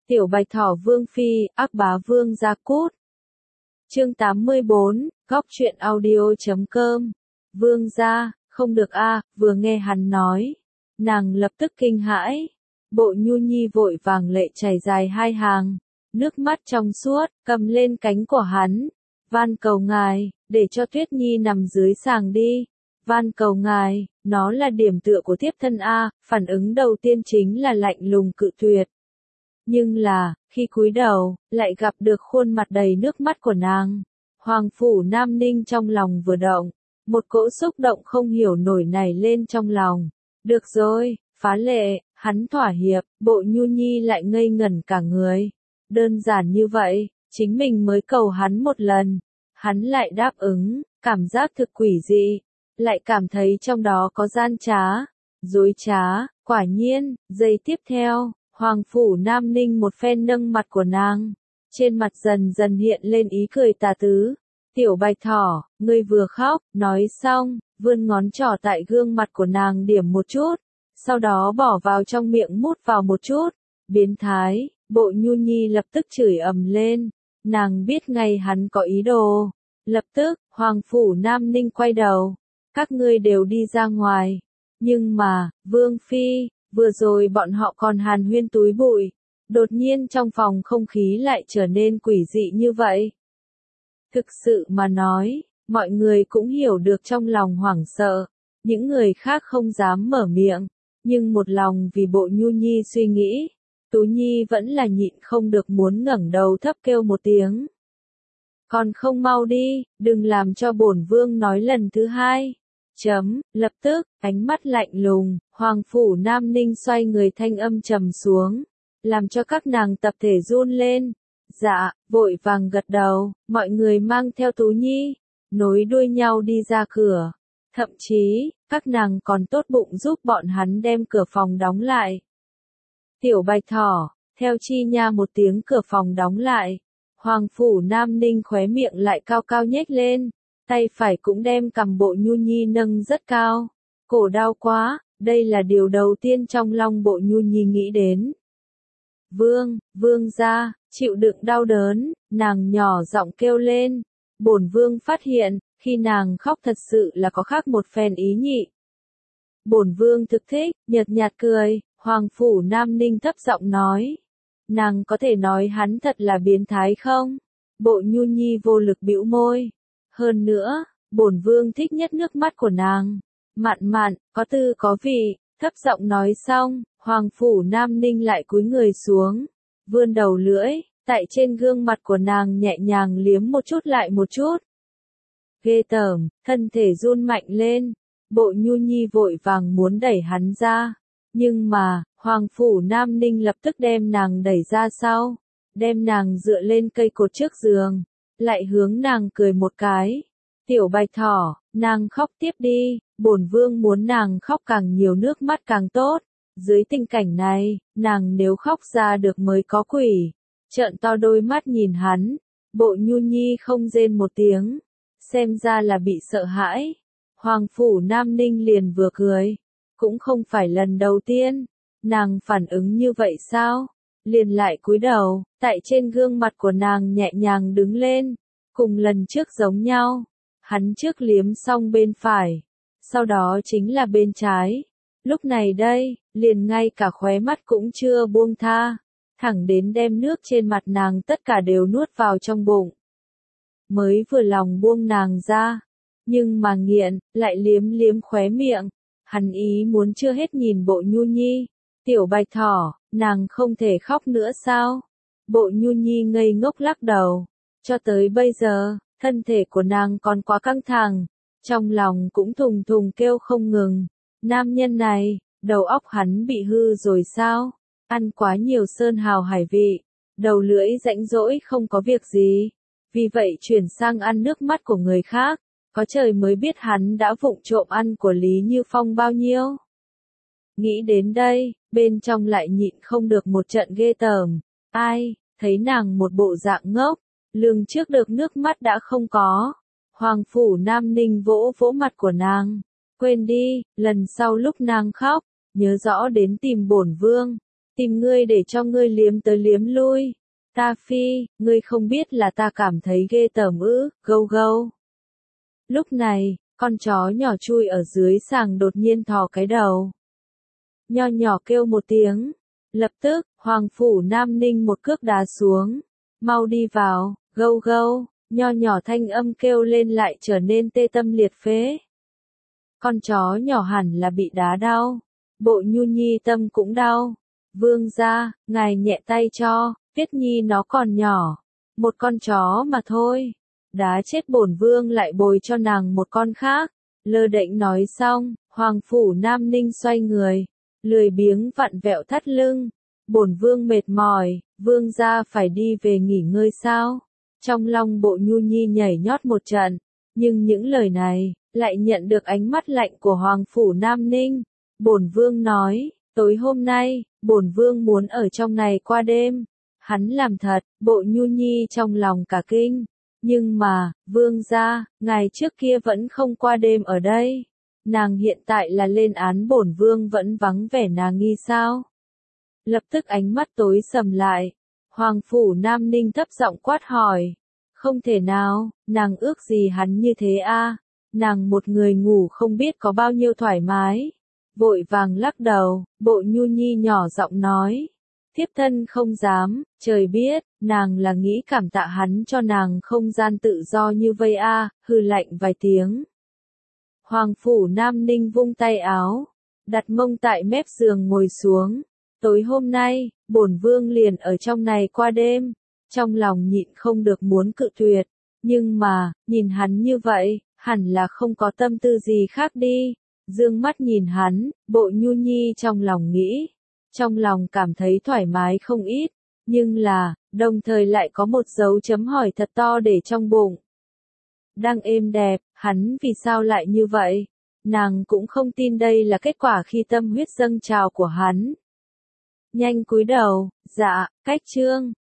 Tiểu Bạch Thỏ Vương Phi, ác bá Vương Gia Cút. Chương 84, góc truyện audio.com. Vương gia, không được a, vừa nghe hắn nói, nàng lập tức kinh hãi. Bộ Nhu Nhi vội vàng lệ chảy dài hai hàng, nước mắt trong suốt, cầm lên cánh của hắn. Van cầu ngài, để cho Tuyết Nhi nằm dưới sàng đi. Van cầu ngài, nó là điểm tựa của thiếp thân a. Phản ứng đầu tiên chính là lạnh lùng cự tuyệt. Nhưng là, khi cúi đầu, lại gặp được khuôn mặt đầy nước mắt của nàng. Hoàng phủ Nam Ninh trong lòng vừa động, một cỗ xúc động không hiểu nổi nảy lên trong lòng. Được rồi, phá lệ, hắn thỏa hiệp, Bộ Nhu Nhi lại ngây ngẩn cả người. Đơn giản như vậy, chính mình mới cầu hắn một lần, hắn lại đáp ứng, cảm giác thực quỷ dị, lại cảm thấy trong đó có gian trá, dối trá. Quả nhiên, giây tiếp theo, Hoàng phủ Nam Ninh một phen nâng mặt của nàng, trên mặt dần dần hiện lên ý cười tà tứ. Tiểu Bạch Thỏ, ngươi vừa khóc, nói xong, vươn ngón trỏ tại gương mặt của nàng điểm một chút, sau đó bỏ vào trong miệng mút vào một chút. Biến thái, Bộ Nhu Nhi lập tức chửi ầm lên, nàng biết ngay hắn có ý đồ. Lập tức, Hoàng phủ Nam Ninh quay đầu, các ngươi đều đi ra ngoài. Nhưng mà, Vương Phi, vừa rồi bọn họ còn hàn huyên túi bụi, đột nhiên trong phòng không khí lại trở nên quỷ dị như vậy. Thực sự mà nói, mọi người cũng hiểu được trong lòng hoảng sợ, những người khác không dám mở miệng, nhưng một lòng vì Bộ Nhu Nhi suy nghĩ, Tú Nhi vẫn là nhịn không được muốn ngẩng đầu thấp kêu một tiếng. Còn không mau đi, đừng làm cho bổn vương nói lần thứ hai. Lập tức, ánh mắt lạnh lùng, Hoàng phủ Nam Ninh xoay người thanh âm trầm xuống, làm cho các nàng tập thể run lên. Dạ, vội vàng gật đầu, mọi người mang theo Tú Nhi, nối đuôi nhau đi ra cửa. Thậm chí, các nàng còn tốt bụng giúp bọn hắn đem cửa phòng đóng lại. Tiểu Bạch Thỏ, theo chi nha một tiếng cửa phòng đóng lại. Hoàng phủ Nam Ninh khóe miệng lại cao cao nhếch lên, tay phải cũng đem cầm Bộ Nhu Nhi nâng rất cao. Cổ đau quá, đây là điều đầu tiên trong lòng Bộ Nhu Nhi nghĩ đến. Vương gia, chịu đựng đau đớn, nàng nhỏ giọng kêu lên. Bổn vương phát hiện, khi nàng khóc thật sự là có khác một phen ý nhị. Bổn vương thực thích, nhợt nhạt cười, Hoàng phủ Nam Ninh thấp giọng nói. Nàng có thể nói hắn thật là biến thái không? Bộ Nhu Nhi vô lực bĩu môi. Hơn nữa, bổn vương thích nhất nước mắt của nàng. Mặn mặn, có tư có vị, thấp giọng nói xong, Hoàng phủ Nam Ninh lại cúi người xuống, vươn đầu lưỡi, tại trên gương mặt của nàng nhẹ nhàng liếm một chút lại một chút. Ghê tởm, thân thể run mạnh lên, Bộ Nhu Nhi vội vàng muốn đẩy hắn ra, nhưng mà, Hoàng phủ Nam Ninh lập tức đem nàng đẩy ra sau, đem nàng dựa lên cây cột trước giường, lại hướng nàng cười một cái. Tiểu Bạch Thỏ, nàng khóc tiếp đi, bổn vương muốn nàng khóc càng nhiều nước mắt càng tốt. Dưới tình cảnh này, nàng nếu khóc ra được mới có quỷ. Trợn to đôi mắt nhìn hắn, Bộ Nhu Nhi không rên một tiếng, xem ra là bị sợ hãi. Hoàng phủ Nam Ninh liền vừa cười, cũng không phải lần đầu tiên, nàng phản ứng như vậy sao? Liền lại cúi đầu, tại trên gương mặt của nàng nhẹ nhàng đứng lên, cùng lần trước giống nhau. Hắn trước liếm xong bên phải, sau đó chính là bên trái. Lúc này đây, liền ngay cả khóe mắt cũng chưa buông tha, thẳng đến đem nước trên mặt nàng tất cả đều nuốt vào trong bụng. Mới vừa lòng buông nàng ra, nhưng mà nghiện, lại liếm liếm khóe miệng, hắn ý muốn chưa hết nhìn Bộ Nhu Nhi. Tiểu Bạch Thỏ, nàng không thể khóc nữa sao? Bộ Nhu Nhi ngây ngốc lắc đầu, cho tới bây giờ, thân thể của nàng còn quá căng thẳng, trong lòng cũng thùng thùng kêu không ngừng. Nam nhân này, đầu óc hắn bị hư rồi sao? Ăn quá nhiều sơn hào hải vị, đầu lưỡi rãnh rỗi không có việc gì, vì vậy chuyển sang ăn nước mắt của người khác, có trời mới biết hắn đã vụng trộm ăn của Lý Như Phong bao nhiêu. Nghĩ đến đây, bên trong lại nhịn không được một trận ghê tởm. Ai, thấy nàng một bộ dạng ngốc, lường trước được nước mắt đã không có. Hoàng phủ Nam Ninh vỗ vỗ mặt của nàng. Quên đi, lần sau lúc nàng khóc, nhớ rõ đến tìm bổn vương. tìm ngươi để cho ngươi liếm tới liếm lui. Ta phi, ngươi không biết là ta cảm thấy ghê tởm ư, gâu gâu. Lúc này, con chó nhỏ chui ở dưới sàng đột nhiên thò cái đầu. Nho nhỏ kêu một tiếng. Lập tức, Hoàng Phủ Nam Ninh một cước đá xuống. Mau đi vào, gâu gâu, nho nhỏ thanh âm kêu lên lại trở nên tê tâm liệt phế. Con chó nhỏ hẳn là bị đá đau. Bộ Nhu Nhi tâm cũng đau. Vương gia, ngài nhẹ tay cho, Tuyết Nhi nó còn nhỏ. Một con chó mà thôi. Đá chết bổn vương lại bồi cho nàng một con khác. Lơ đễnh nói xong, Hoàng Phủ Nam Ninh xoay người. Lười biếng vặn vẹo thắt lưng. Bổn vương mệt mỏi, vương gia phải đi về nghỉ ngơi sao? Trong lòng Bộ Nhu Nhi nhảy nhót một trận. Nhưng những lời này, lại nhận được ánh mắt lạnh của Hoàng Phủ Nam Ninh. Bổn vương nói, tối hôm nay, bổn vương muốn ở trong này qua đêm. Hắn làm thật, Bộ Nhu Nhi trong lòng cả kinh. Nhưng mà, vương gia, ngài trước kia vẫn không qua đêm ở đây. Nàng hiện tại là lên án bổn vương vẫn vắng vẻ nàng nghi sao? Lập tức ánh mắt tối sầm lại. Hoàng Phủ Nam Ninh thấp giọng quát hỏi. Không thể nào, nàng ước gì hắn như thế a? Nàng một người ngủ không biết có bao nhiêu thoải mái. Vội vàng lắc đầu, Bộ Nhu Nhi nhỏ giọng nói. Thiếp thân không dám, trời biết, nàng là nghĩ cảm tạ hắn cho nàng không gian tự do như vây a, hừ lạnh vài tiếng. Hoàng Phủ Nam Ninh vung tay áo, đặt mông tại mép giường ngồi xuống. Tối hôm nay, bổn vương liền ở trong này qua đêm. Trong lòng nhịn không được muốn cự tuyệt. Nhưng mà, nhìn hắn như vậy, hẳn là không có tâm tư gì khác đi. Dương mắt nhìn hắn, Bộ Nhu Nhi trong lòng nghĩ. Trong lòng cảm thấy thoải mái không ít. Nhưng là, đồng thời lại có một dấu chấm hỏi thật to để trong bụng. Đang êm đẹp, hắn vì sao lại như vậy? Nàng cũng không tin đây là kết quả khi tâm huyết dâng trào của hắn. Nhanh cúi đầu, dạ, cách chương.